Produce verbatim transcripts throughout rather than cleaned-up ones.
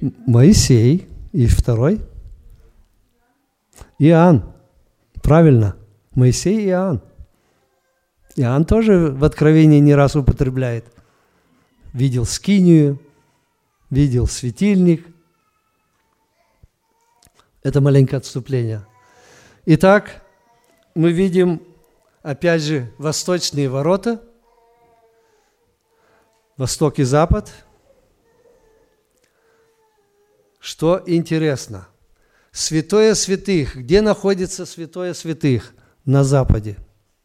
Моисей и второй Иоанн. Правильно, Моисей и Иоанн. Иоанн тоже в Откровении не раз употребляет. Видел скинию, видел светильник. Это маленькое отступление. Итак, мы видим, опять же, восточные ворота, восток и запад. Что интересно, святое святых, где находится святое святых? На западе.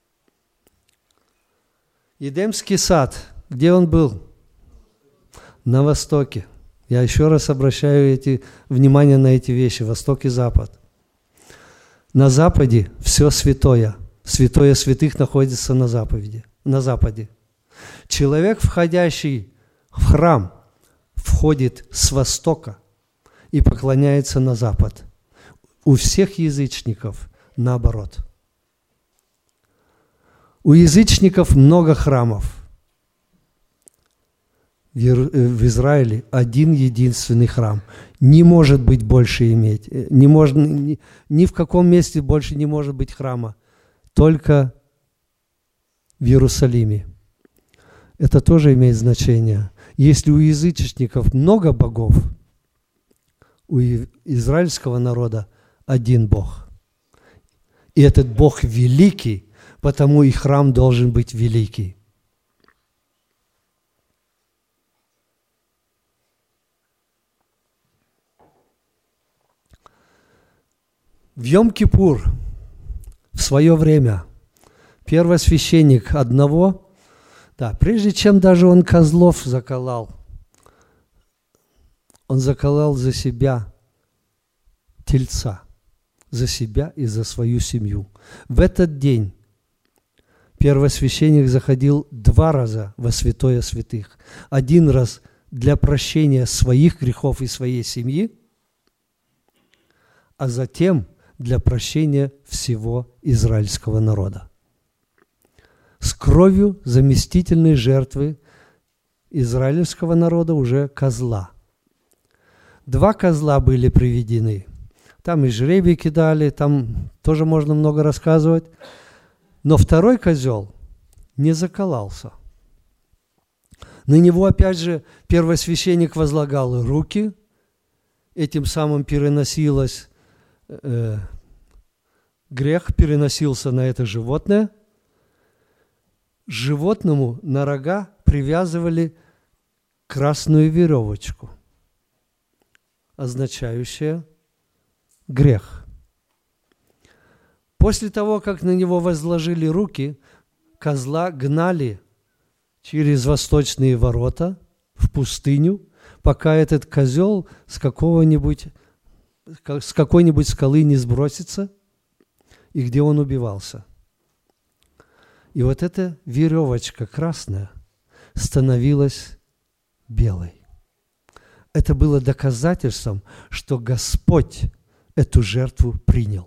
Едемский сад, где он был? На востоке. Я еще раз обращаю эти, внимание на эти вещи, восток и запад. На западе все святое. Святое святых находится на западе. На западе. Человек, входящий в храм, входит с востока и поклоняется на запад. У всех язычников наоборот. У язычников много храмов. В Израиле один единственный храм. Не может быть больше иметь. Не можно, ни, ни в каком месте больше не может быть храма. Только в Иерусалиме. Это тоже имеет значение. Если у язычников много богов, у израильского народа один Бог. И этот Бог великий, потому и храм должен быть великий. В Йом-Кипур в свое время первосвященник одного, да, прежде чем даже он козлов заколол, он заколол за себя тельца, за себя и за свою семью. В этот день первосвященник заходил два раза во святое святых. Один раз для прощения своих грехов и своей семьи, а затем для прощения всего израильского народа. С кровью заместительной жертвы израильского народа уже козла. Два козла были приведены. Там и жребий кидали, там тоже можно много рассказывать. Но второй козел не закололся. На него опять же первосвященник возлагал руки, этим самым переносилось грех переносился на это животное. Животному на рога привязывали красную веревочку, означающую грех. После того, как на него возложили руки, козла гнали через восточные ворота в пустыню, пока этот козел с какого-нибудь с какой-нибудь скалы не сбросится, и где он убивался. И вот эта веревочка красная становилась белой. Это было доказательством, что Господь эту жертву принял.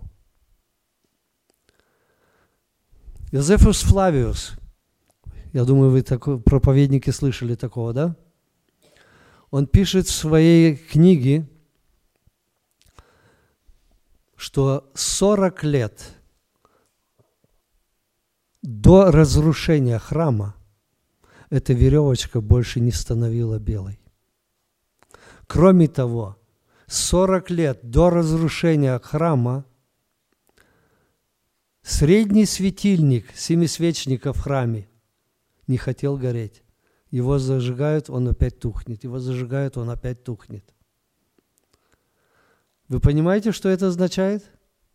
Йозефус Флавиус, я думаю, вы такой, проповедники слышали такого, да? Он пишет в своей книге, что сорок лет до разрушения храма эта веревочка больше не становилась белой. Кроме того, сорок лет до разрушения храма средний светильник семисвечника в храме не хотел гореть. Его зажигают, он опять тухнет. Его зажигают, он опять тухнет. Вы понимаете, что это означает?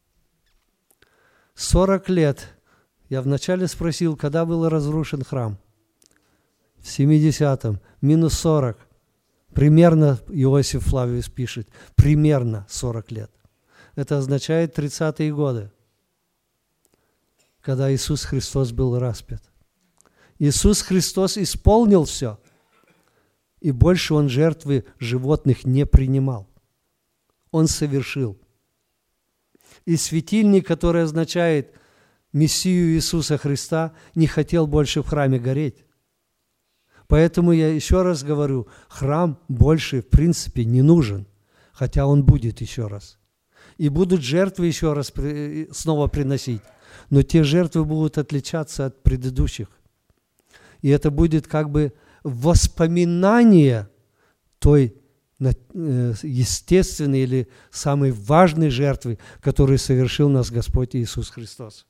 сорок лет. Я вначале спросил, когда был разрушен храм? В семидесятом. Минус сорок. Примерно, Иосиф Флавиус пишет, примерно сорок лет. Это означает тридцатые годы, когда Иисус Христос был распят. Иисус Христос исполнил все, и больше Он жертвы животных не принимал. Он совершил. И светильник, который означает Мессию Иисуса Христа, не хотел больше в храме гореть. Поэтому я еще раз говорю, храм больше в принципе не нужен, хотя он будет еще раз. И будут жертвы еще раз снова приносить, но те жертвы будут отличаться от предыдущих. И это будет как бы воспоминание той естественной или самой важной жертвы, которую совершил нас Господь Иисус Христос.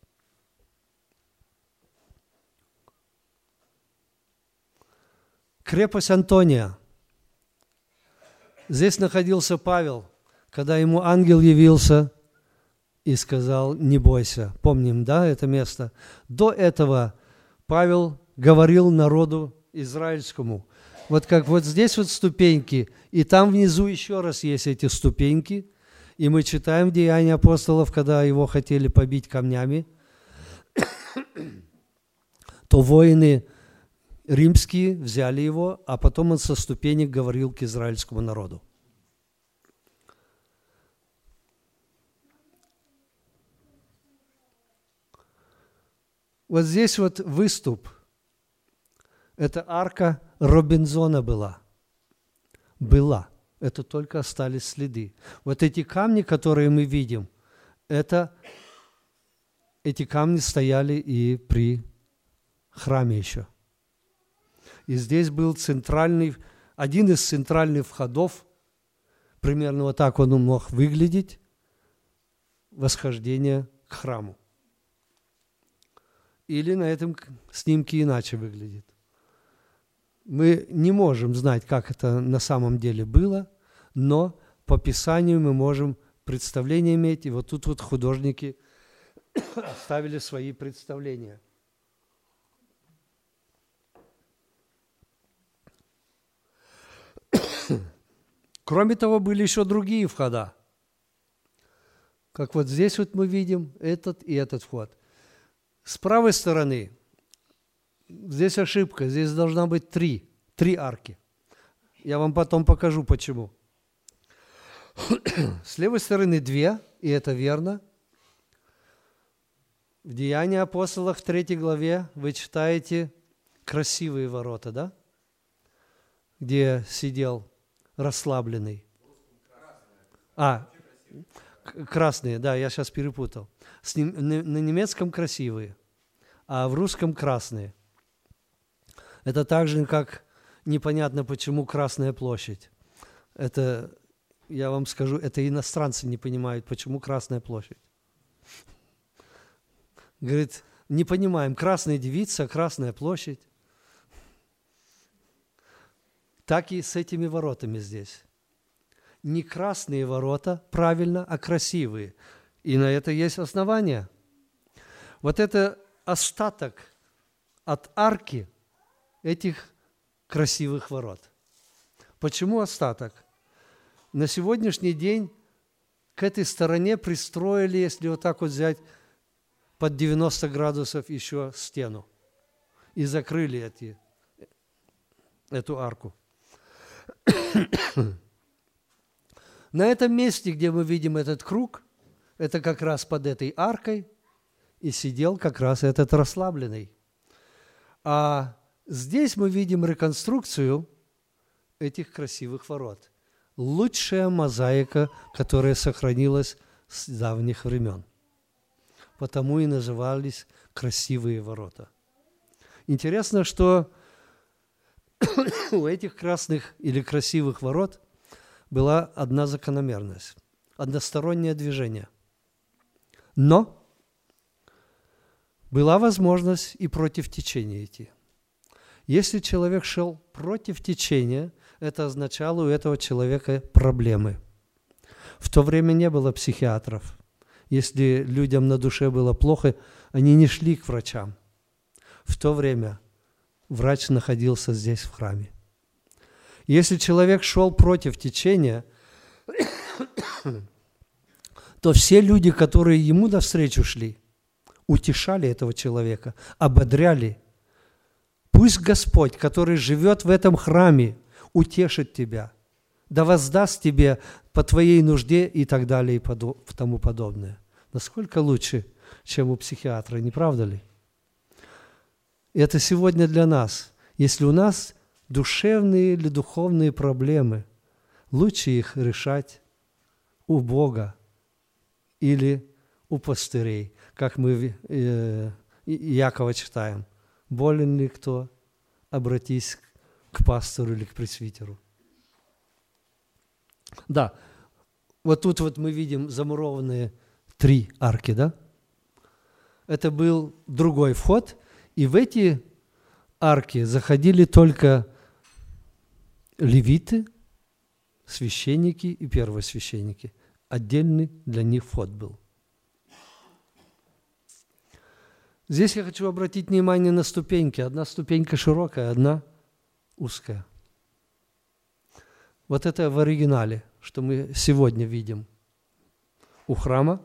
Крепость Антония. Здесь находился Павел, когда ему ангел явился и сказал: не бойся. Помним, да, это место? До этого Павел говорил народу израильскому. Вот как вот здесь вот ступеньки, и там внизу еще раз есть эти ступеньки. И мы читаем в Деяния апостолов, когда его хотели побить камнями, то воины римские взяли его, а потом он со ступенек говорил к израильскому народу. Вот здесь вот выступ. Это арка Робинзона была. Была. Это только остались следы. Вот эти камни, которые мы видим, это, эти камни стояли и при храме еще. И здесь был центральный, один из центральных входов, примерно вот так он мог выглядеть, восхождение к храму. Или на этом снимке иначе выглядит. Мы не можем знать, как это на самом деле было, но по Писанию мы можем представление иметь. И вот тут вот художники оставили свои представления. Кроме того, были еще другие входа. Как вот здесь вот мы видим этот и этот вход. С правой стороны здесь ошибка, здесь должна быть три, три арки. Я вам потом покажу, почему. С левой стороны две, и это верно. В Деянии апостолов в третьей главе вы читаете красивые ворота, да? Где сидел расслабленный. А, красные, да, я сейчас перепутал. На немецком красивые, а в русском красные. Это так же, как непонятно, почему Красная площадь. Это, я вам скажу, это иностранцы не понимают, почему Красная площадь. Говорит, не понимаем, красная девица, Красная площадь. Так и с этими воротами здесь. Не красные ворота, правильно, а красивые. И на это есть основания. Вот это остаток от арки этих красивых ворот. Почему остаток? На сегодняшний день к этой стороне пристроили, если вот так вот взять, под девяносто градусов еще стену. И закрыли эти, эту арку. На этом месте, где мы видим этот круг, это как раз под этой аркой и сидел как раз этот расслабленный. А здесь мы видим реконструкцию этих красивых ворот. Лучшая мозаика, которая сохранилась с давних времен. Потому и назывались красивые ворота. Интересно, что у этих красных или красивых ворот была одна закономерность, одностороннее движение. Но была возможность и против течения идти. Если человек шел против течения, это означало у этого человека проблемы. В то время не было психиатров. Если людям на душе было плохо, они не шли к врачам. В то время врач находился здесь, в храме. Если человек шел против течения, то все люди, которые ему навстречу шли, утешали этого человека, ободряли. Пусть Господь, который живет в этом храме, утешит тебя, да воздаст тебе по твоей нужде и так далее и тому подобное. Насколько лучше, чем у психиатра, не правда ли? Это сегодня для нас. Если у нас душевные или духовные проблемы, лучше их решать у Бога или у пастырей, как мы э, Якова читаем. Болен ли кто? Обратись к пастору или к пресвитеру. Да, вот тут вот мы видим замурованные три арки, да? Это был другой вход, и в эти арки заходили только левиты, священники и первосвященники. Отдельный для них вход был. Здесь я хочу обратить внимание на ступеньки. Одна ступенька широкая, одна узкая. Вот это в оригинале, что мы сегодня видим у храма.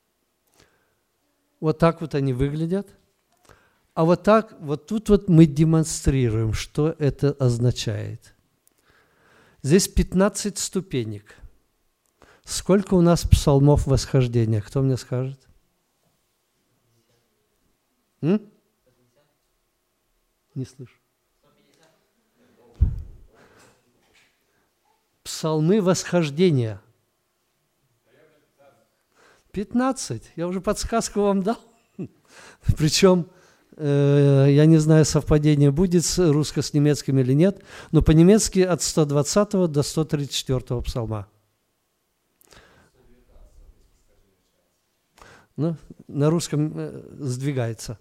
Вот так вот они выглядят. А вот так, вот тут вот мы демонстрируем, что это означает. Здесь пятнадцать ступенек. Сколько у нас псалмов восхождения? Кто мне скажет? М? Не слышу. Псалмы восхождения. пятнадцать. Я уже подсказку вам дал. Причем, э, я не знаю, совпадение будет с русско с немецким или нет, но по-немецки от сто двадцатого до сто тридцать четвёртого псалма. Ну, на русском э, сдвигается.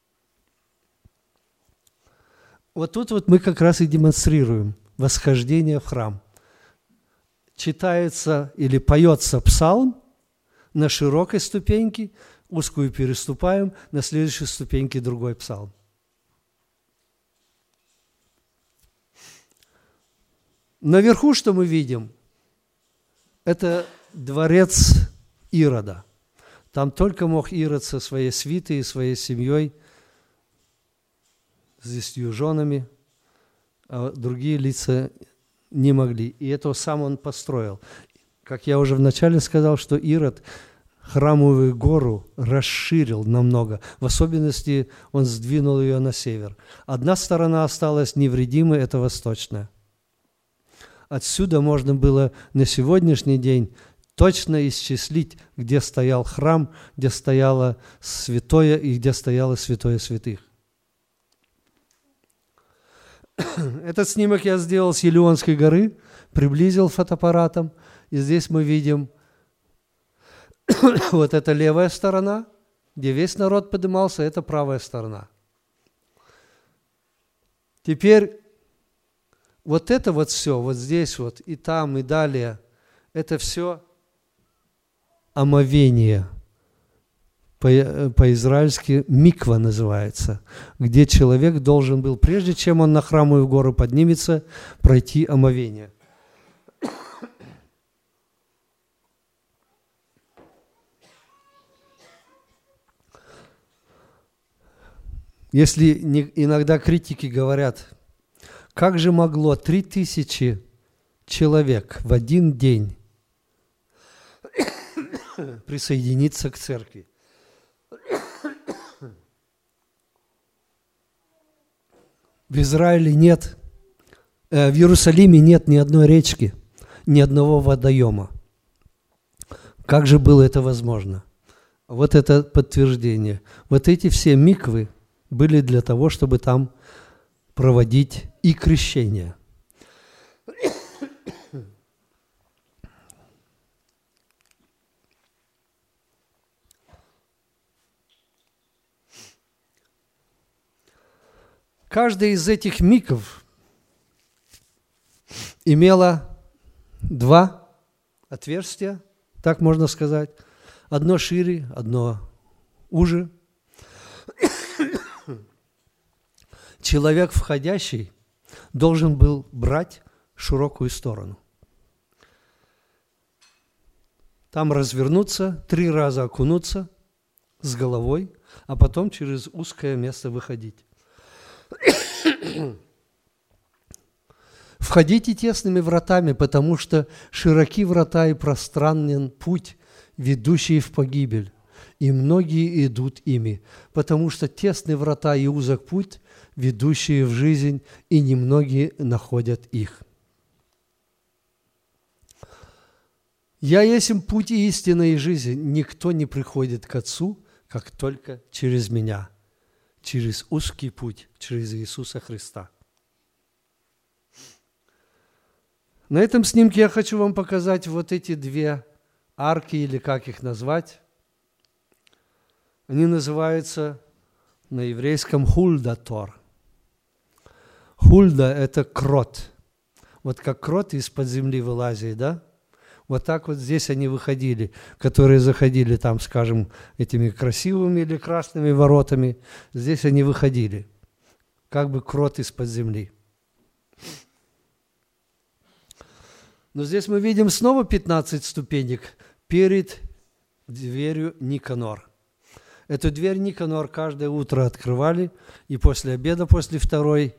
Вот тут вот мы как раз и демонстрируем восхождение в храм. Читается или поется псалм на широкой ступеньке, узкую переступаем, на следующей ступеньке другой псалм. Наверху что мы видим? Это дворец Ирода. Там только мог Ирод со своей свитой и своей семьей, с десятью женами, а другие лица не могли. И это сам он построил. Как я уже вначале сказал, что Ирод храмовую гору расширил намного. В особенности он сдвинул ее на север. Одна сторона осталась невредимой, это восточная. Отсюда можно было на сегодняшний день точно исчислить, где стоял храм, где стояло святое и где стояло святое святых. Этот снимок я сделал с Елеонской горы, приблизил фотоаппаратом, и здесь мы видим вот эта левая сторона, где весь народ поднимался, это правая сторона. Теперь вот это вот все, вот здесь вот, и там, и далее, это все омовение, по-израильски миква называется, где человек должен был, прежде чем он на храмовую гору поднимется, пройти омовение. Если не, иногда критики говорят, как же могло три тысячи человек в один день присоединиться к церкви? В Израиле нет, э, в Иерусалиме нет ни одной речки, ни одного водоема. Как же было это возможно? Вот это подтверждение. Вот эти все миквы были для того, чтобы там проводить и крещение. Каждая из этих микв имела два отверстия, так можно сказать. Одно шире, одно уже. Человек, входящий, должен был брать широкую сторону. Там развернуться, три раза окунуться с головой, а потом через узкое место выходить. Входите тесными вратами, потому что широки врата и пространен путь, ведущий в погибель, и многие идут ими, потому что тесны врата и узок путь, ведущие в жизнь, и немногие находят их. «Я есть путь и истина и жизнь. Никто не приходит к Отцу, как только через Меня», через узкий путь, через Иисуса Христа. На этом снимке я хочу вам показать вот эти две арки, или как их назвать. Они называются на еврейском хульдатор. Хульда – это крот. Вот как крот из-под земли вылазит, да? Вот так вот здесь они выходили, которые заходили там, скажем, этими красивыми или красными воротами. Здесь они выходили, как бы крот из-под земли. Но здесь мы видим снова пятнадцать ступенек перед дверью Никанор. Эту дверь Никанор каждое утро открывали, и после обеда, после второй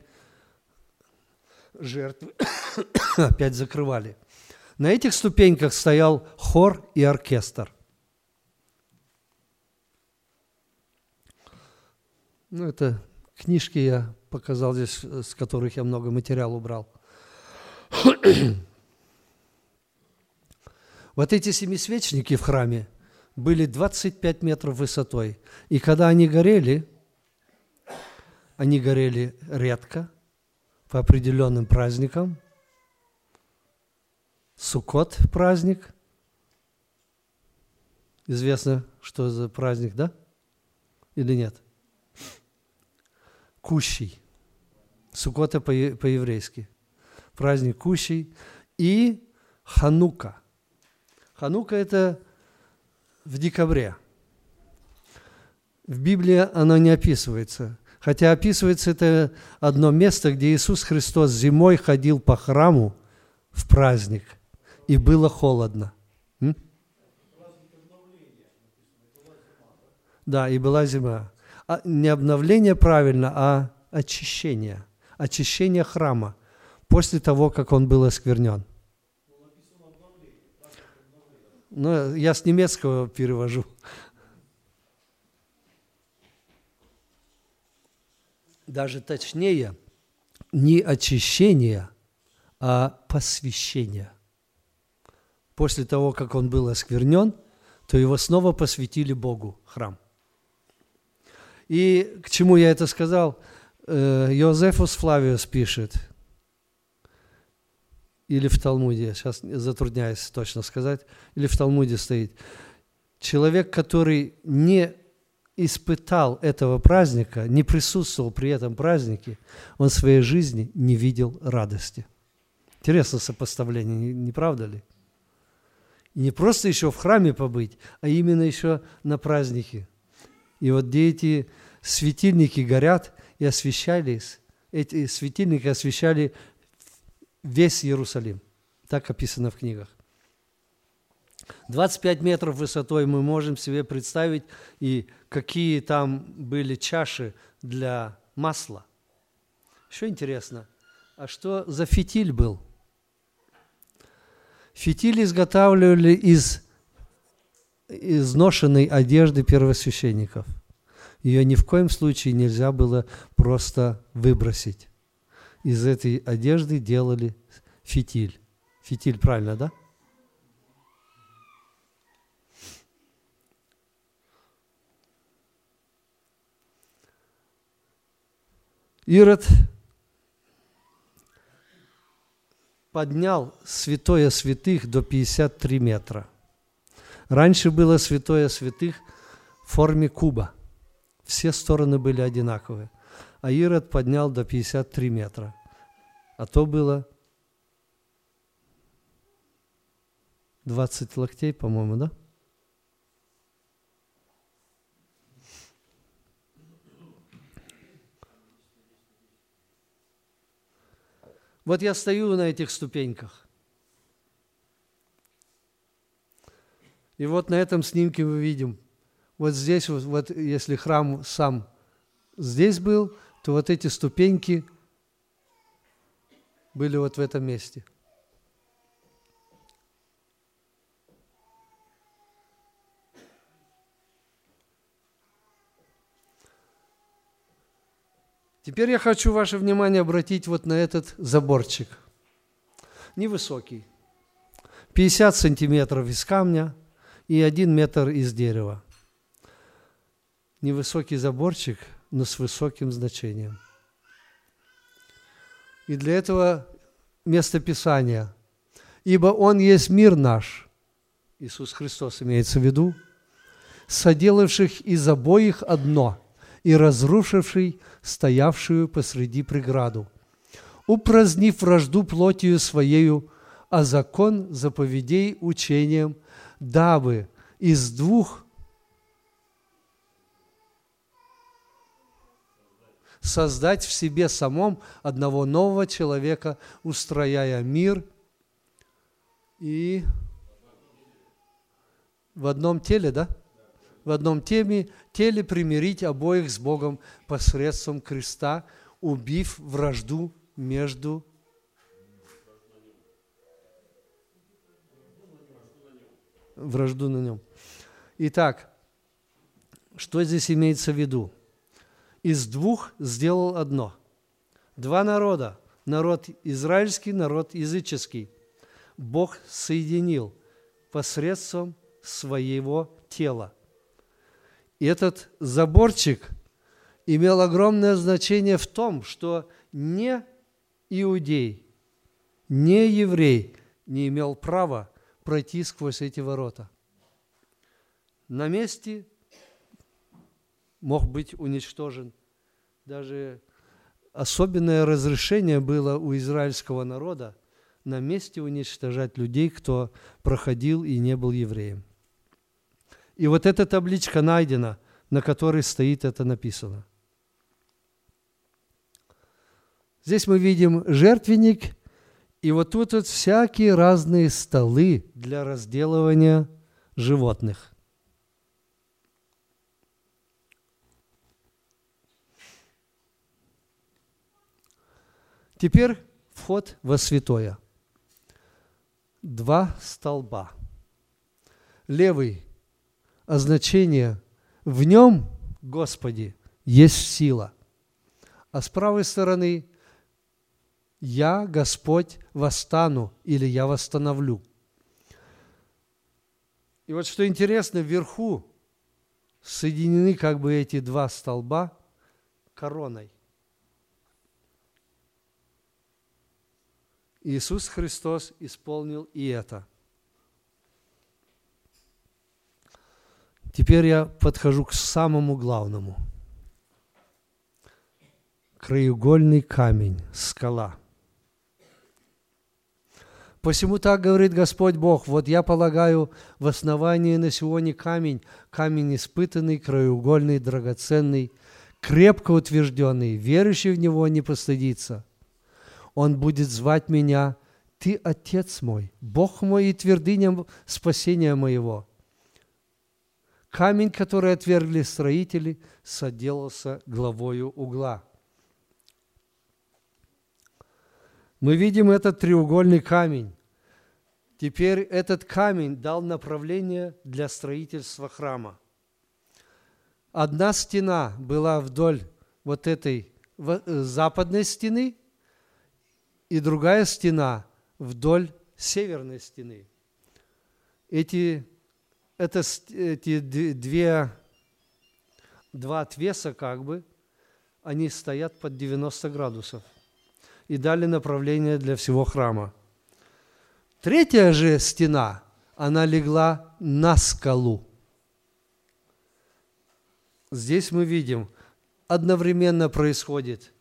жертвы опять закрывали. На этих ступеньках стоял хор и оркестр. Ну, это книжки я показал здесь, с которых я много материала убрал. Вот эти семисвечники в храме были двадцать пять метров высотой. И когда они горели, они горели редко, по определенным праздникам. Суккот праздник. Известно, что за праздник, да? Или нет? Кущий. Суккот по-еврейски. Праздник Кущий. И Ханука. Ханука – это в декабре. В Библии оно не описывается. Хотя описывается это одно место, где Иисус Христос зимой ходил по храму в праздник. И было холодно. М? Да, и была зима. А не обновление правильно, а очищение. Очищение храма после того, как он был осквернен. Ну, я с немецкого перевожу. Даже точнее, не очищение, а посвящение. После того, как он был осквернен, то его снова посвятили Богу, храм. И к чему я это сказал? Йозефус Флавиус пишет, или в Талмуде, сейчас затрудняюсь точно сказать, или в Талмуде стоит, человек, который не испытал этого праздника, не присутствовал при этом празднике, он в своей жизни не видел радости. Интересное сопоставление, не, не правда ли? И не просто еще в храме побыть, а именно еще на празднике. И вот где эти светильники горят и освещались, эти светильники освещали весь Иерусалим. Так описано в книгах. двадцать пять метров высотой мы можем себе представить, и какие там были чаши для масла. Еще интересно, а что за фитиль был? Фитиль изготавливали из изношенной одежды первосвященников. Ее ни в коем случае нельзя было просто выбросить. Из этой одежды делали фитиль. Фитиль, правильно, да? Ирод поднял святое святых до пятьдесят три метра. Раньше было святое святых в форме куба. Все стороны были одинаковые. А Ирод поднял до пятьдесят три метра. А то было двадцать локтей, по-моему, да? Вот я стою на этих ступеньках. И вот на этом снимке мы видим, вот здесь, вот, вот если храм сам здесь был, то вот эти ступеньки были вот в этом месте. Теперь я хочу ваше внимание обратить вот на этот заборчик. Невысокий. пятьдесят сантиметров из камня и один метр из дерева. Невысокий заборчик, но с высоким значением. И для этого место Писания. «Ибо Он есть мир наш», Иисус Христос имеется в виду, «соделавших из обоих одно и разрушивший стоявшую посреди преграду, упразднив вражду плотью Своею, а закон заповедей учением, дабы из двух создать в себе самом одного нового человека, устрояя мир и в одном теле, да? В одном теме, теле примирить обоих с Богом посредством креста, убив вражду между вражду на нем. Итак, что здесь имеется в виду? Из двух сделал одно. Два народа. Народ израильский, народ языческий. Бог соединил посредством своего тела. И этот заборчик имел огромное значение в том, что не иудей, не еврей не имел права пройти сквозь эти ворота. На месте мог быть уничтожен. Даже особенное разрешение было у израильского народа на месте уничтожать людей, кто проходил и не был евреем. И вот эта табличка найдена, на которой стоит это написано. Здесь мы видим жертвенник, и вот тут вот всякие разные столы для разделывания животных. Теперь вход во святое. Два столба. Левый – означение «в нем, Господи, есть сила». А с правой стороны «я, Господь, восстану» или «я восстановлю». И вот что интересно, вверху соединены как бы эти два столба короной. Иисус Христос исполнил и это. Теперь я подхожу к самому главному. Краеугольный камень, скала. Посему так говорит Господь Бог: вот я полагаю в основании на Сионе камень, камень испытанный, краеугольный, драгоценный, крепко утвержденный, верующий в него не постыдится. Он будет звать меня: Ты Отец мой, Бог мой и твердыня спасения моего. Камень, который отвергли строители, соделался главою угла. Мы видим этот треугольный камень. Теперь этот камень дал направление для строительства храма. Одна стена была вдоль вот этой западной стены, и другая стена вдоль северной стены. Эти, это, эти две, два отвеса, как бы, они стоят под девяносто градусов и дали направление для всего храма. Третья же стена, она легла на скалу. Здесь мы видим, одновременно происходит: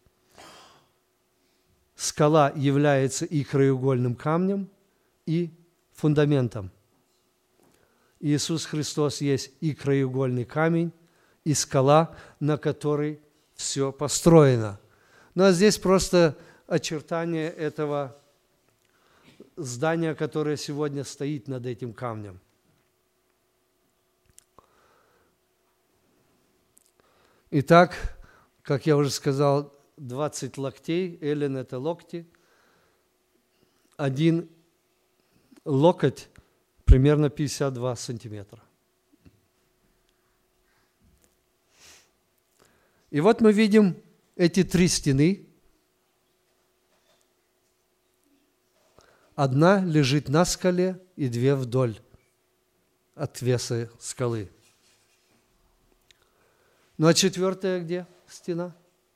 скала является и краеугольным камнем, и фундаментом. Иисус Христос есть и краеугольный камень, и скала, на которой все построено. Ну а здесь просто очертание этого здания, которое сегодня стоит над этим камнем. Итак, как я уже сказал, двадцать локтей, элен – это локти. Один локоть примерно пятьдесят два сантиметра. И вот мы видим эти три стены. Одна лежит на скале и две вдоль отвеса скалы. Ну а четвертая где стена?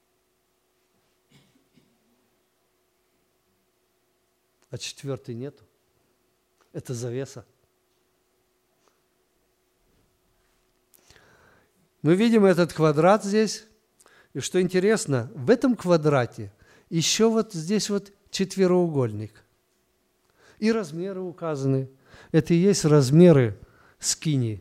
А четвертой нету. Это завеса. Мы видим этот квадрат здесь. И что интересно, в этом квадрате еще вот здесь вот четвероугольник. И размеры указаны. Это и есть размеры скинии.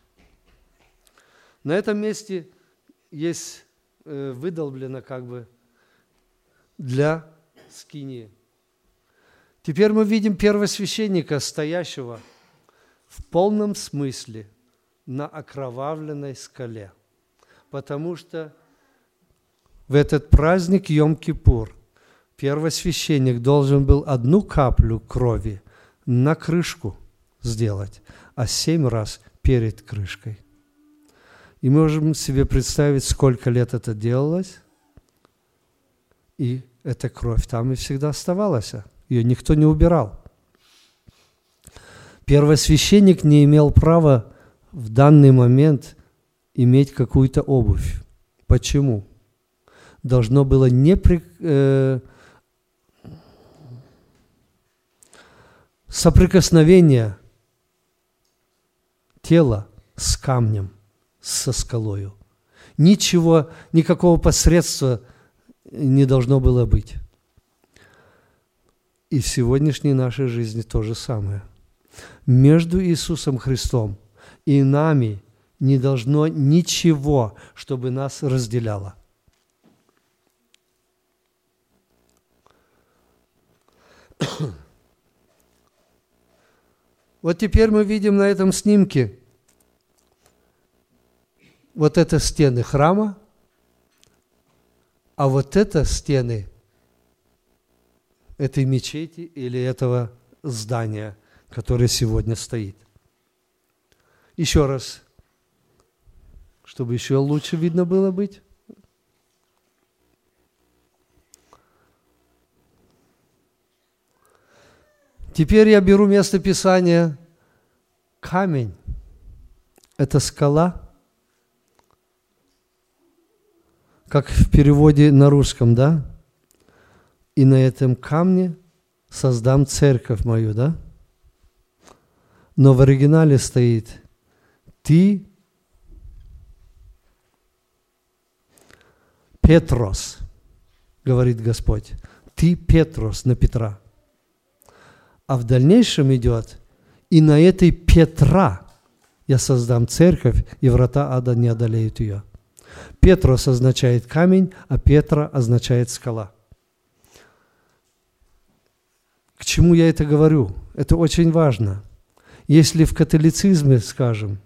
На этом месте есть э, выдолблено как бы для скинии. Теперь мы видим первосвященника, стоящего в полном смысле на окровавленной скале. Потому что в этот праздник Йом-Кипур первосвященник должен был одну каплю крови на крышку сделать, а семь раз перед крышкой. И мы можем себе представить, сколько лет это делалось, и эта кровь там и всегда оставалась, ее никто не убирал. Первосвященник не имел права в данный момент иметь какую-то обувь. Почему? Должно было не при, э, соприкосновение тела с камнем, со скалою. Ничего, никакого посредства не должно было быть. И в сегодняшней нашей жизни то же самое. Между Иисусом Христом и нами не должно ничего, чтобы нас разделяло. Вот теперь мы видим на этом снимке вот это стены храма, а вот это стены этой мечети или этого здания, которое сегодня стоит. Еще раз, чтобы еще лучше видно было быть. Теперь я беру место Писания. Камень – это скала, как в переводе на русском, да? И на этом камне создам церковь мою, да? Но в оригинале стоит «Ты, Петрос», говорит Господь, «Ты, Петрос», на Петра. А в дальнейшем идет, и на этой Петра я создам церковь, и врата ада не одолеют ее. Петрос означает камень, а Петра означает скала. К чему я это говорю? Это очень важно. Если в католицизме, скажем,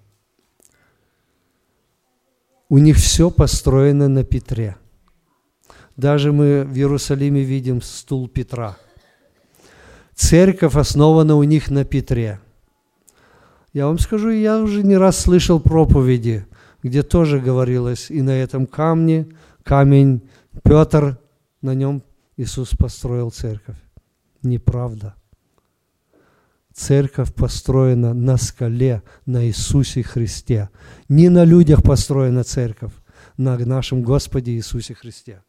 у них все построено на Петре. Даже мы в Иерусалиме видим стул Петра. Церковь основана у них на Петре. Я вам скажу, я уже не раз слышал проповеди, где тоже говорилось, и на этом камне, камень Петр, на нем Иисус построил церковь. Неправда. Церковь построена на скале, на Иисусе Христе. Не на людях построена церковь, на нашем Господе Иисусе Христе.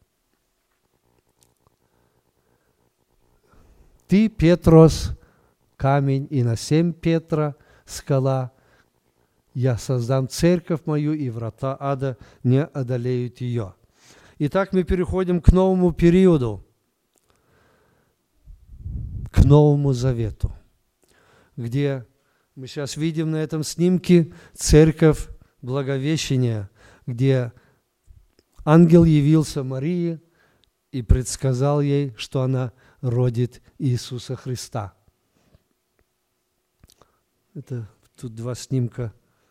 Ты, Петрос, камень, и на семь Петра скала. Я создам церковь мою, и врата ада не одолеют ее. Итак, мы переходим к новому периоду, к Новому Завету, где мы сейчас видим на этом снимке церковь Благовещения, где ангел явился Марии и предсказал ей, что она родит Иисуса Христа. Это тут два снимка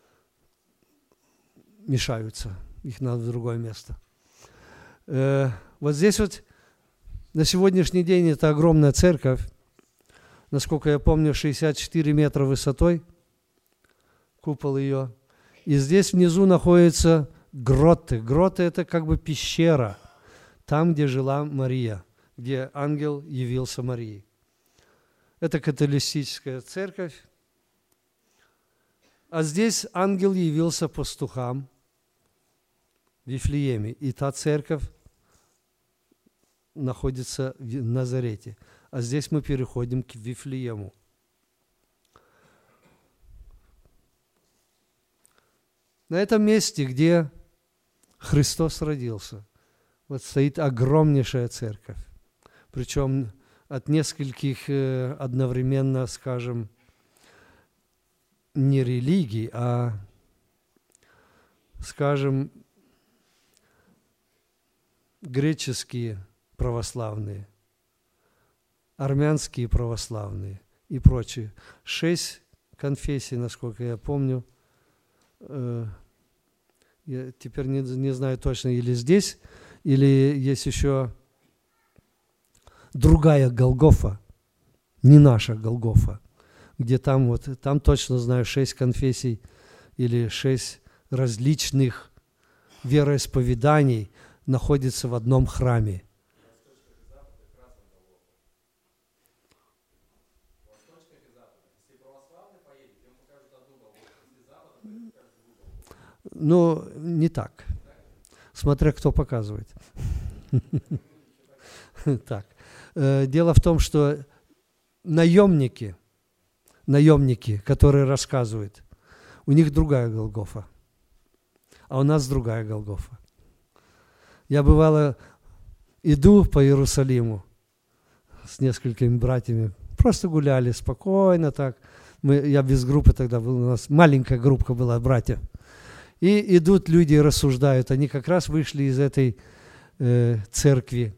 мешаются, их надо в другое место. Э, вот здесь вот на сегодняшний день это огромная церковь, насколько я помню, шестьдесят четыре метра высотой, купол ее. И здесь внизу находятся гроты. Гроты – это как бы пещера. там, где жила Мария, где ангел явился Марии. Это католическая церковь. А здесь ангел явился пастухам в Вифлееме. И та церковь находится в Назарете. А здесь мы переходим к Вифлеему. На этом месте, где Христос родился, вот стоит огромнейшая церковь. Причем от нескольких одновременно, скажем, не религий, а, скажем, греческие православные, армянские православные и прочие. Шесть конфессий, насколько я помню. Я теперь не, не знаю точно, или здесь, или есть еще другая Голгофа, не наша Голгофа, где там вот, там точно знаю, шесть конфессий или шесть различных вероисповеданий находится в одном храме. Ну, не так. Смотря кто показывает. Так. Дело в том, что наемники, наемники, которые рассказывают, у них другая Голгофа, а у нас другая Голгофа. Я, бывало, иду по Иерусалиму с несколькими братьями, просто гуляли спокойно так. Мы, я без группы тогда был, у нас маленькая группа была, братьев. И идут люди и рассуждают. Они как раз вышли из этой э, церкви,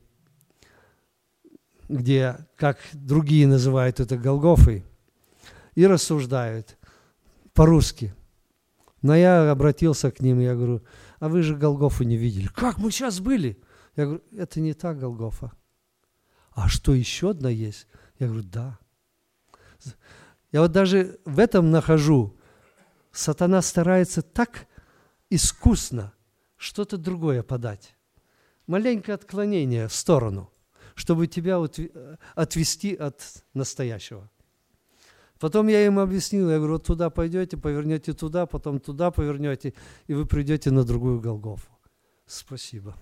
где, как другие называют это, Голгофой, и рассуждают по-русски. Но я обратился к ним, я говорю, а вы же Голгофу не видели. Как мы сейчас были? Я говорю, это не та Голгофа. А что, еще одна есть? Я говорю, да. Я вот даже в этом нахожу, сатана старается так искусно что-то другое подать. Маленькое отклонение в сторону, чтобы тебя отвести от настоящего. Потом я им объяснил, я говорю, вот туда пойдете, повернете туда, потом туда повернете, и вы придете на другую Голгофу. Спасибо.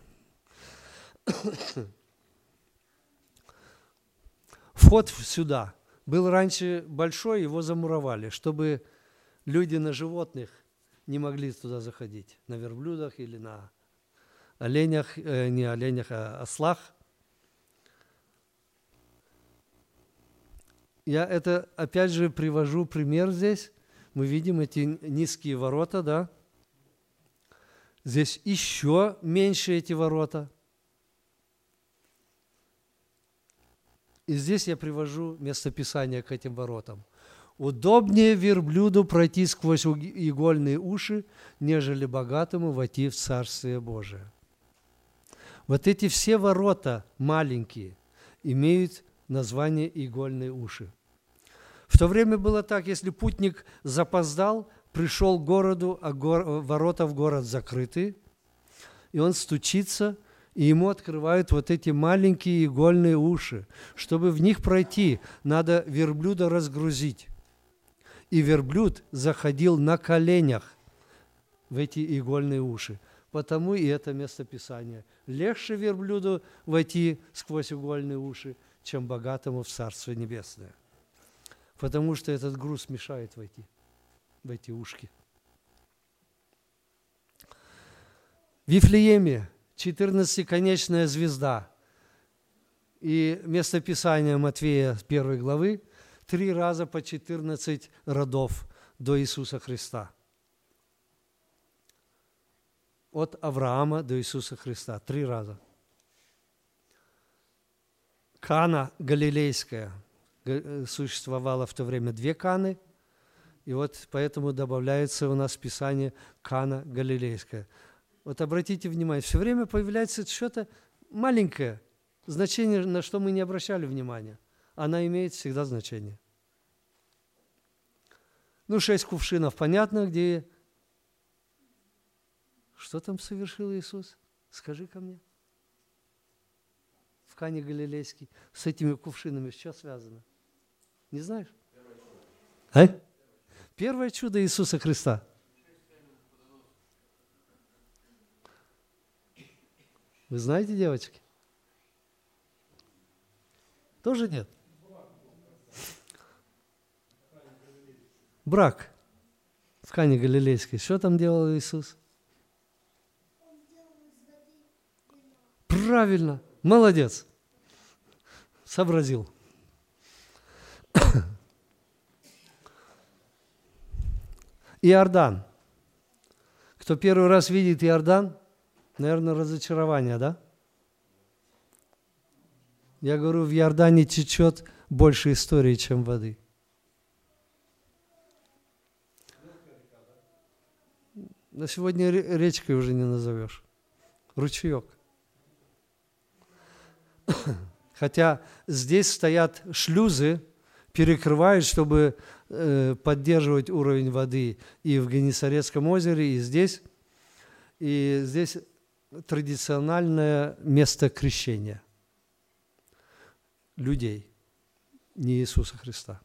Вход сюда был раньше большой, его замуровали, чтобы люди на животных не могли туда заходить, на верблюдах или на оленях, э, не оленях, а ослах. Я это опять же привожу пример здесь. Мы видим эти низкие ворота, да? Здесь еще меньше эти ворота. И здесь я привожу местописание к этим воротам. Удобнее верблюду пройти сквозь игольные уши, нежели богатому войти в Царствие Божие. Вот эти все ворота маленькие имеют название игольные уши. В то время было так, если путник запоздал, пришел к городу, а гор, ворота в город закрыты, и он стучится, и ему открывают вот эти маленькие игольные уши. Чтобы в них пройти, надо верблюда разгрузить. И верблюд заходил на коленях в эти игольные уши. Потому и это местописание. Легче верблюду войти сквозь игольные уши, чем богатому в Царство Небесное. Потому что этот груз мешает войти в эти ушки. В Вифлееме четырнадцатиконечная звезда. И местописание Матфея первой главы три раза по четырнадцать родов до Иисуса Христа. От Авраама до Иисуса Христа. Три раза. Кана Галилейская. Существовало в то время две Каны. И вот поэтому добавляется у нас в Писании Кана Галилейская. Вот обратите внимание, все время появляется что-то маленькое, значение, на что мы не обращали внимания. Она имеет всегда значение. Ну, шесть кувшинов, понятно, где... Что там совершил Иисус? Скажи ко мне. в Кане Галилейской с этими кувшинами что связано? Не знаешь? А? Первое чудо Иисуса Христа. Вы знаете, девочки? Тоже нет? Брак в Кане Галилейской. Что там делал Иисус? Правильно. Молодец. Сообразил. Иордан. Кто первый раз видит Иордан, наверное, разочарование, да? Я говорю, в Иордане течет больше истории, чем воды. На сегодня речкой уже не назовешь. Ручеек. Хотя здесь стоят шлюзы, перекрывают, чтобы э, поддерживать уровень воды и в Генесарецком озере, и здесь. И здесь традициональное место крещения людей, не Иисуса Христа.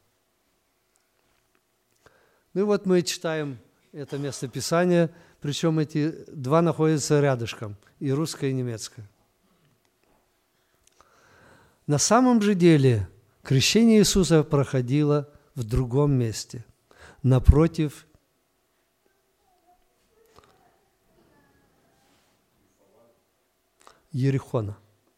Ну и вот мы читаем это местописание, причем эти два находятся рядышком, и русское, и немецкое. На самом же деле крещение Иисуса проходило в другом месте, напротив Иерихона.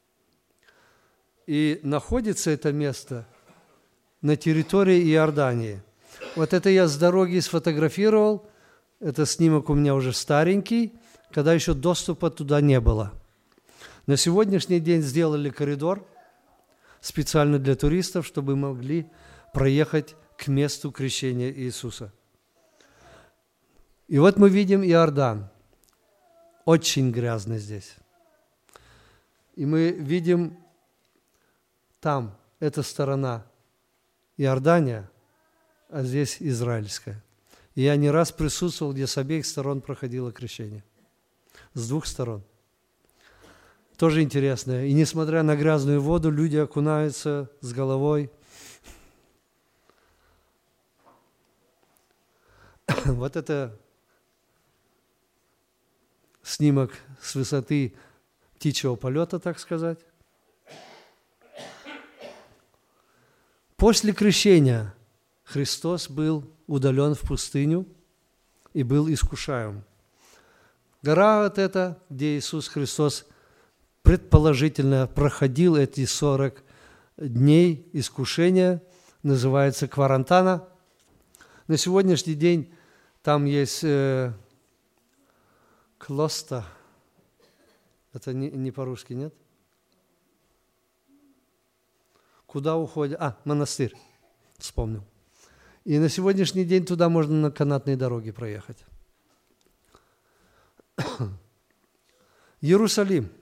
И находится это место на территории Иордании. Вот это я с дороги сфотографировал. Это снимок у меня уже старенький, когда еще доступа туда не было. На сегодняшний день сделали коридор специально для туристов, чтобы могли проехать к месту крещения Иисуса. И вот мы видим Иордан. Очень грязно здесь. И мы видим там, эта сторона Иордания, а здесь израильская. И я не раз присутствовал, где с обеих сторон проходило крещение. С двух сторон. Тоже интересно. И несмотря на грязную воду, люди окунаются с головой. Вот это снимок с высоты птичьего полета, так сказать. После крещения Христос был удален в пустыню и был искушаем. Гора вот эта, где Иисус Христос предположительно проходил эти сорок дней искушения, называется Кварантана. На сегодняшний день там есть э, клоста. Это не, не по-русски, нет? Куда уходят? А, монастырь. Вспомнил. И на сегодняшний день туда можно на канатной дороге проехать. Иерусалим.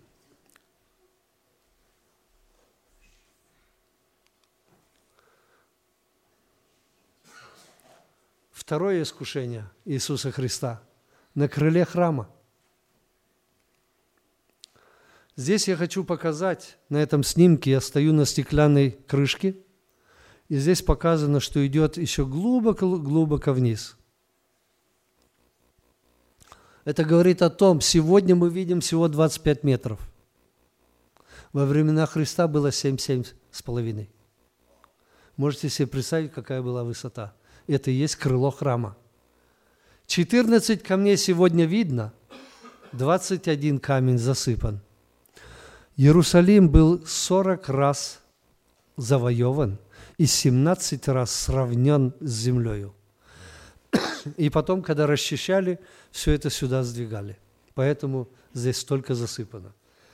Второе искушение Иисуса Христа на крыле храма. Здесь я хочу показать, на этом снимке я стою на стеклянной крышке, и здесь показано, что идет еще глубоко-глубоко вниз. Это говорит о том, сегодня мы видим всего двадцать пять метров. Во времена Христа было семь-семь с половиной. Можете себе представить, какая была высота. Это и есть крыло храма. четырнадцать камней сегодня видно, двадцать один камень засыпан. Иерусалим был сорок раз завоеван и семнадцать раз сравнен с землею. И потом, когда расчищали, все это сюда сдвигали. Поэтому здесь столько засыпано.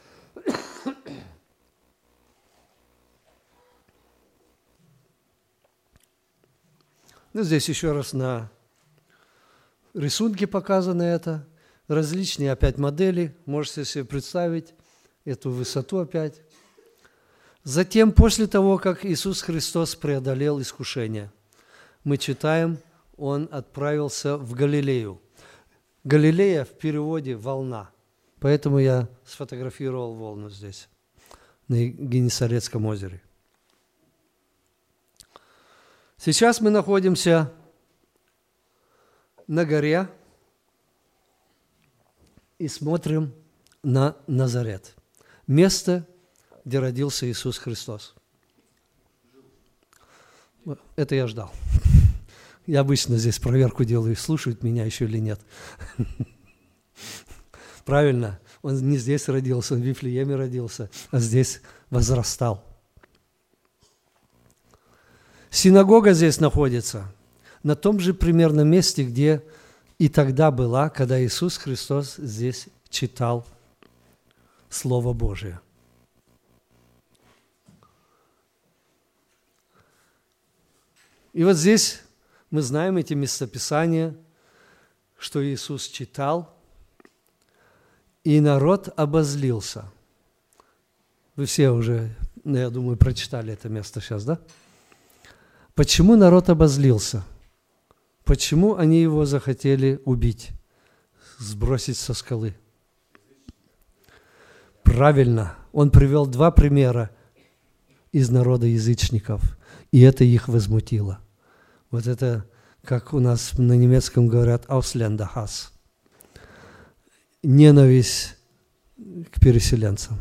Ну, здесь еще раз на рисунке показано это. Различные опять модели. Можете себе представить эту высоту опять. Затем, после того, как Иисус Христос преодолел искушение, мы читаем, Он отправился в Галилею. Галилея в переводе «волна». Поэтому я сфотографировал волну здесь. на Генесарецком озере. Сейчас мы находимся на горе и смотрим на Назарет, место, где родился Иисус Христос. Это я ждал. Я обычно здесь проверку делаю, слушают меня еще или нет. Правильно, он не здесь родился, он в Вифлееме родился, а здесь возрастал. Синагога здесь находится, на том же примерно месте, где и тогда была, когда Иисус Христос здесь читал Слово Божие. И вот здесь мы знаем эти местописания, что Иисус читал, и народ обозлился. Вы все уже, я думаю, прочитали это место сейчас, да? Почему народ обозлился? Почему они его захотели убить, сбросить со скалы? Правильно, он привел два примера из народа язычников, и это их возмутило. Вот это, как у нас на немецком говорят, «Ausländerhass», ненависть к переселенцам.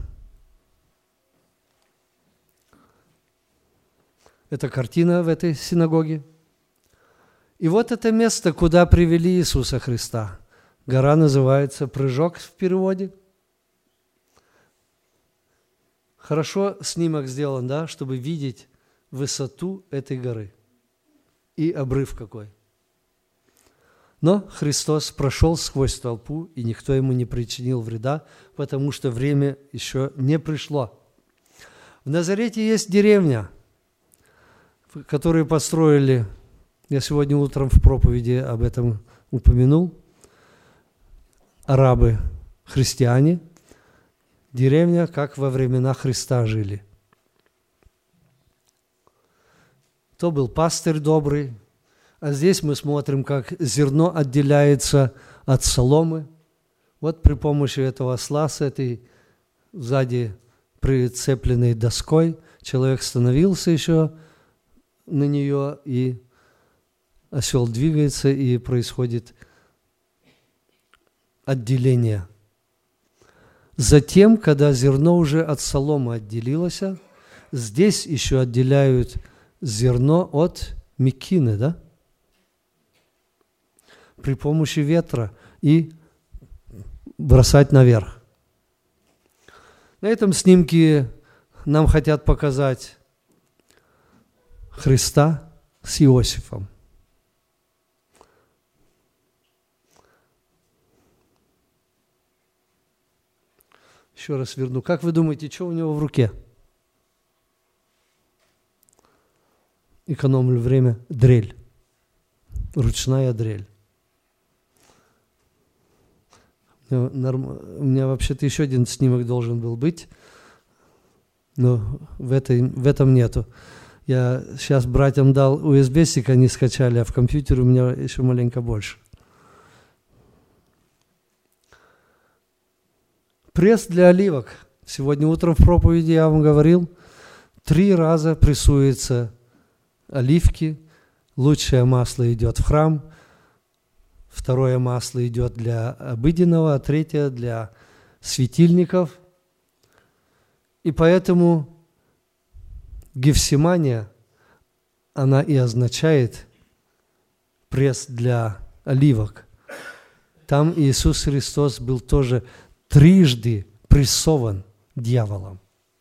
Это картина в этой синагоге. И вот это место, куда привели Иисуса Христа. Гора называется «Прыжок» в переводе. Хорошо снимок сделан, да, чтобы видеть высоту этой горы и обрыв какой. Но Христос прошел сквозь толпу, и никто ему не причинил вреда, потому что время еще не пришло. В Назарете есть деревня, которую построили, я сегодня утром в проповеди об этом упомянул, арабы, христиане, деревня, как во времена Христа жили. То был пастырь добрый, а здесь мы смотрим, как зерно отделяется от соломы. Вот при помощи этого осла с этой сзади прицепленной доской человек становился еще на нее, и осел двигается, и происходит отделение. Затем, когда зерно уже от соломы отделилось, здесь еще отделяют зерно от мекины, да? При помощи ветра и бросать наверх. На этом снимке нам хотят показать Христа с Иосифом. Еще раз верну. Как вы думаете, что у него в руке? Экономлю время. Дрель. Ручная дрель. У меня вообще-то еще один снимок должен был быть, но в, этой, в этом нету. Я сейчас братьям дал ю эс би-стик, они скачали, а в компьютере у меня еще маленько больше. Пресс для оливок. Сегодня утром в проповеди я вам говорил, три раза прессуются оливки, лучшее масло идет в храм, второе масло идет для обыденного, а третье для светильников. И поэтому Гефсимания, она и означает пресс для оливок. Там Иисус Христос был тоже трижды прессован дьяволом.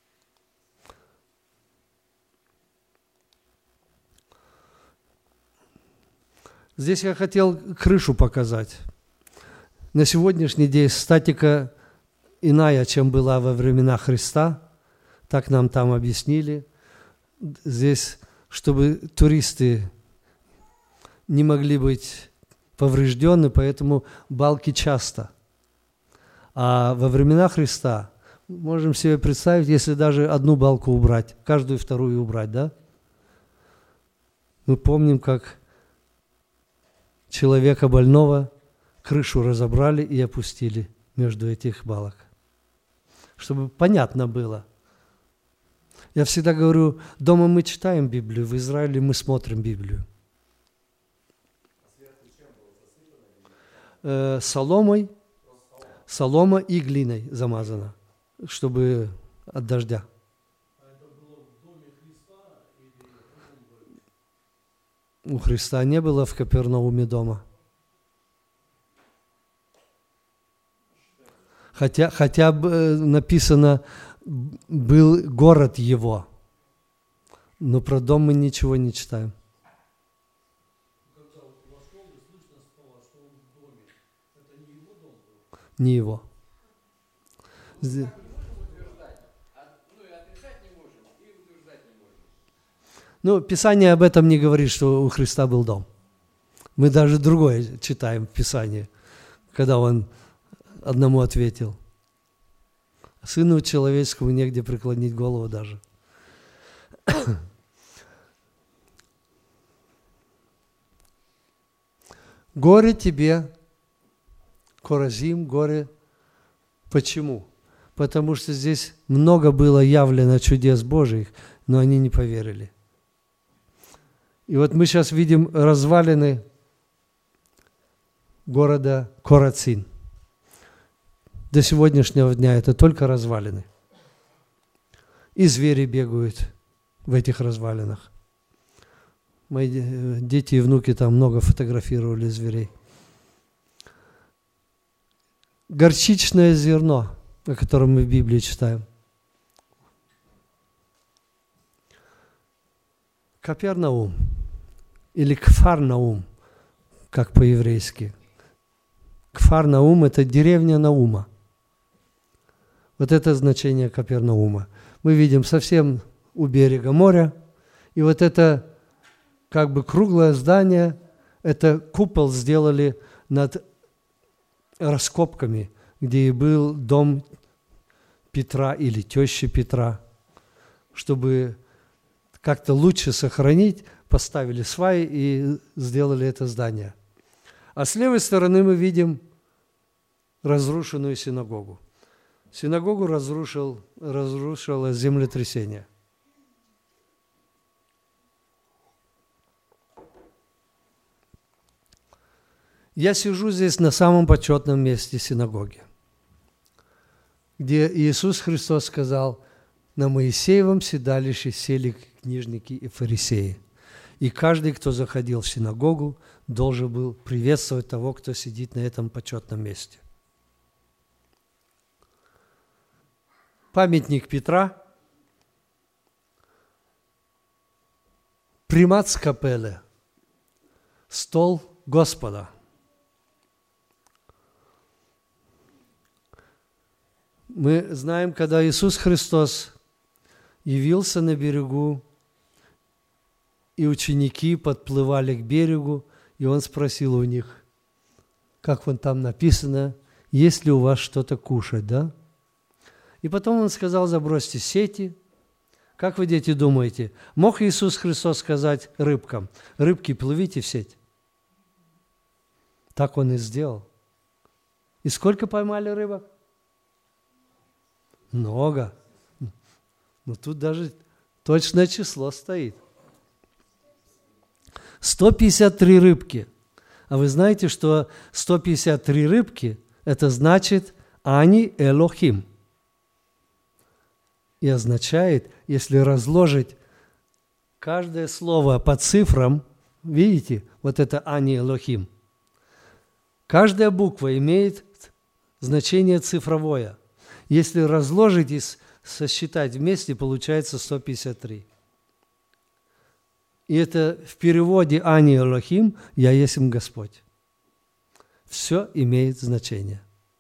Здесь я хотел крышу показать. На сегодняшний день статика иная, чем была во времена Христа. Так нам там объяснили. Здесь, чтобы туристы не могли быть повреждены, поэтому балки часто. А во времена Христа можем себе представить, если даже одну балку убрать, каждую вторую убрать, да? Мы помним, как человека больного крышу разобрали и опустили между этих балок. Чтобы понятно было, Я всегда говорю, дома мы читаем Библию, в Израиле мы смотрим Библию. Э, соломой, солома и глиной замазана, чтобы от дождя. У Христа не было в Капернауме дома. Хотя, хотя бы написано, был город его. Но про дом мы ничего не читаем. Не его. Ну, Писание об этом не говорит, что у Христа был дом. Мы даже другое читаем в Писании, когда он одному ответил. Сыну человеческому негде преклонить голову даже. Горе тебе, Коразим, горе. Почему? Потому что здесь много было явлено чудес Божьих, но они не поверили. И вот мы сейчас видим развалины города Корацин. До сегодняшнего дня это только развалины. И звери бегают в этих развалинах. Мои дети и внуки там много фотографировали зверей. Горчичное зерно, о котором мы в Библии читаем. Капернаум или Кфар-Наум, как по-еврейски. Кфар-Наум – это деревня Наума. Вот это значение Капернаума. Мы видим совсем у берега моря, и вот это как бы круглое здание, это купол сделали над раскопками, где и был дом Петра или тещи Петра, чтобы как-то лучше сохранить, поставили сваи и сделали это здание. А с левой стороны мы видим разрушенную синагогу. Синагогу разрушил, разрушило землетрясение. Я сижу здесь на самом почетном месте синагоги, где Иисус Христос сказал: на Моисеевом седалище сели книжники и фарисеи. И каждый, кто заходил в синагогу, должен был приветствовать того, кто сидит на этом почетном месте. Памятник Петра, примат скапеле, стол Господа. Мы знаем, когда Иисус Христос явился на берегу, и ученики подплывали к берегу, и Он спросил у них, как вон там написано, есть ли у вас что-то кушать, да? И потом Он сказал: забросьте сети. Как вы, дети, думаете, мог Иисус Христос сказать рыбкам: рыбки, плывите в сеть? Так Он и сделал. И сколько поймали рыбок? Много. Но тут даже точное число стоит. сто пятьдесят три рыбки. А вы знаете, что сто пятьдесят три рыбки – это значит «Ани Элохим». И означает, если разложить каждое слово по цифрам, видите, вот это «Ани Элохим», каждая буква имеет значение цифровое. Если разложить и сосчитать вместе, получается сто пятьдесят три. И это в переводе «Ани Элохим» – «Я есмь Господь». Все имеет значение.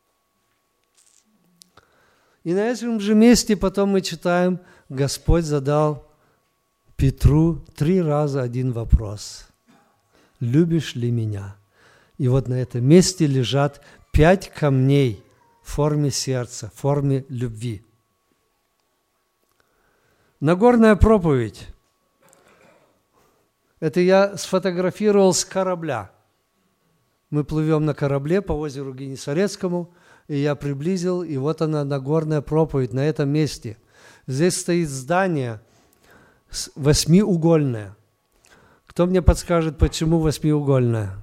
И на этом же месте потом мы читаем, Господь задал Петру три раза один вопрос. «Любишь ли меня?» И вот на этом месте лежат пять камней в форме сердца, в форме любви. Нагорная проповедь. Это я сфотографировал с корабля. Мы плывем на корабле по озеру Генесарецкому, и я приблизил, и вот она, Нагорная проповедь на этом месте. Здесь стоит здание восьмиугольное. Кто мне подскажет, почему восьмиугольное?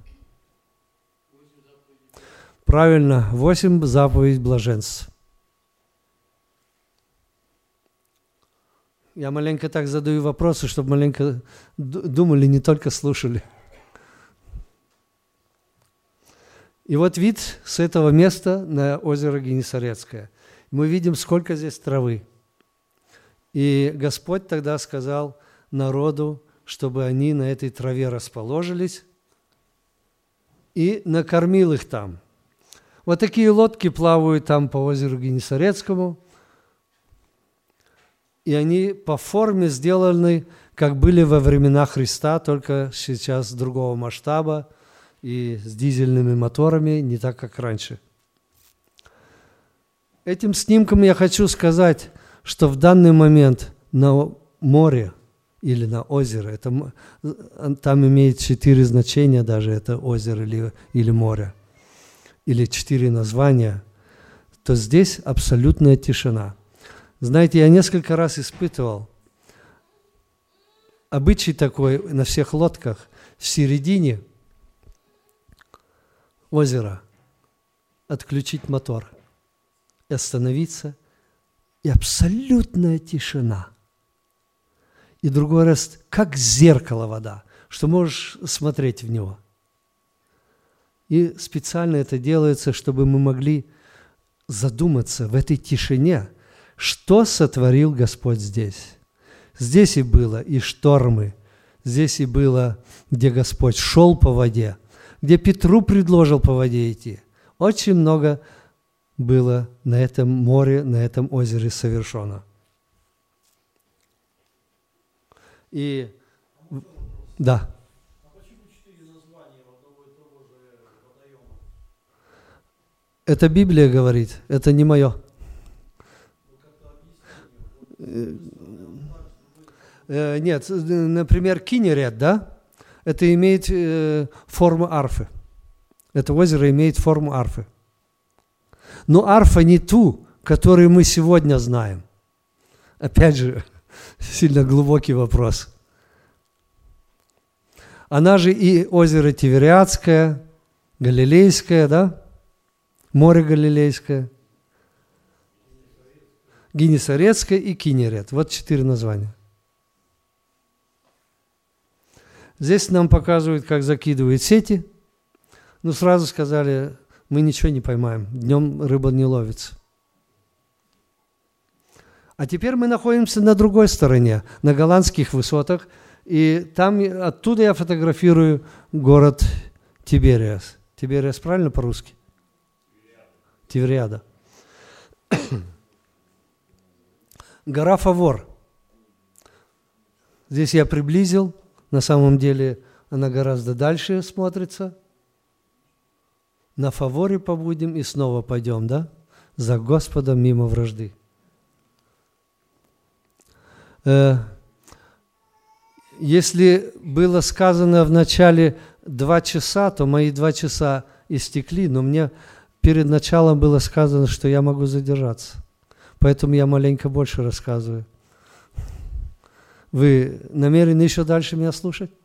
Правильно, восемь заповедей блаженств. Я маленько так задаю вопросы, чтобы маленько думали, не только слушали. И вот вид с этого места на озеро Генесарецкое. Мы видим, сколько здесь травы. И Господь тогда сказал народу, чтобы они на этой траве расположились, и накормил их там. Вот такие лодки плавают там по озеру Генесарецкому, и они по форме сделаны, как были во времена Христа, только сейчас другого масштаба, и с дизельными моторами, не так, как раньше. Этим снимком я хочу сказать, что в данный момент на море или на озеро, это, там имеет четыре значения даже, это озеро или, или море, или четыре названия, то здесь абсолютная тишина. Знаете, я несколько раз испытывал обычай такой на всех лодках в середине озера отключить мотор и остановиться, и абсолютная тишина. И другой раз, как зеркало вода, что можешь смотреть в него. И специально это делается, чтобы мы могли задуматься в этой тишине, что сотворил Господь здесь. Здесь и было и штормы, здесь и было, где Господь шел по воде, где Петру предложил по воде идти. Очень много было на этом море, на этом озере совершено. И да. А почему четыре названия одного и того же водоема? Это Библия говорит, это не мое. Нет, например, Кинерет, да? Это имеет э, форму арфы. Это озеро имеет форму арфы. Но арфа не ту, которую мы сегодня знаем. Опять же, сильно глубокий вопрос. Она же и озеро Тивериадское, Галилейское, да? Море Галилейское, Генесарецкое и Кинерет. Вот четыре названия. Здесь нам показывают, как закидывают сети. Ну, сразу сказали, мы ничего не поймаем. Днем рыба не ловится. А теперь мы находимся на другой стороне, на голландских высотах. И там, оттуда я фотографирую город Тибериас. Тибериас правильно по-русски? Тивериада. Гора Фавор. Здесь я приблизил. На самом деле она гораздо дальше смотрится. На Фаворе побудем и снова пойдем, да? За Господом мимо вражды. Э, если было сказано в начале два часа, то мои два часа истекли, но мне перед началом было сказано, что я могу задержаться. Поэтому я маленько больше рассказываю. Вы намерены еще дальше меня слушать?